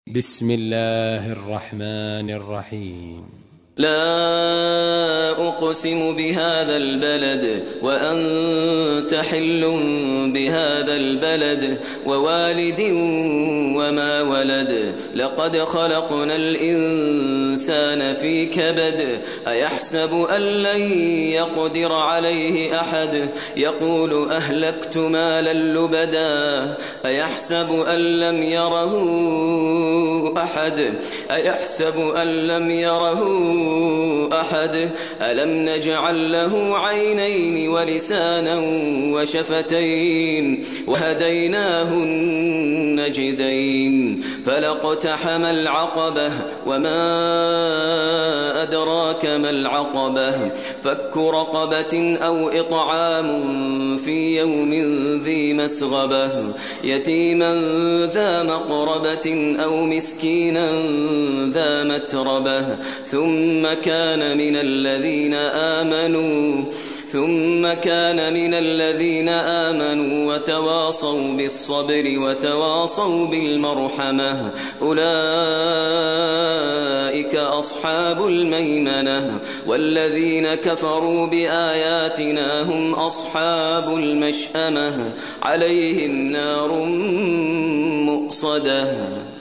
بسم الله الرحمن الرحيم. لا أقسم بهذا البلد وأنت حل بهذا البلد ووالد وما ولد لقد خلقنا الإنسان في كبد أيحسب أن لن يقدر عليه أحد يقول أهلكت مالا لبدا أيحسب أن لم يره أحد ألم نجعل له عينين ولسانا وشفتين وهديناه النجدين فلاقتحم العقبة وما أدراك ما العقبة فك رقبة أو إطعام في يوم ذي مسغبة يتيما ذا مقربة أو مسكينا ذا متربة ثم كان من الذين آمنوا وتواصوا بالصبر وتواصوا بالمرحمة أولئك أصحاب الميمنة والذين كفروا بآياتنا هم أصحاب المشأمة عليهم نار مؤصدة.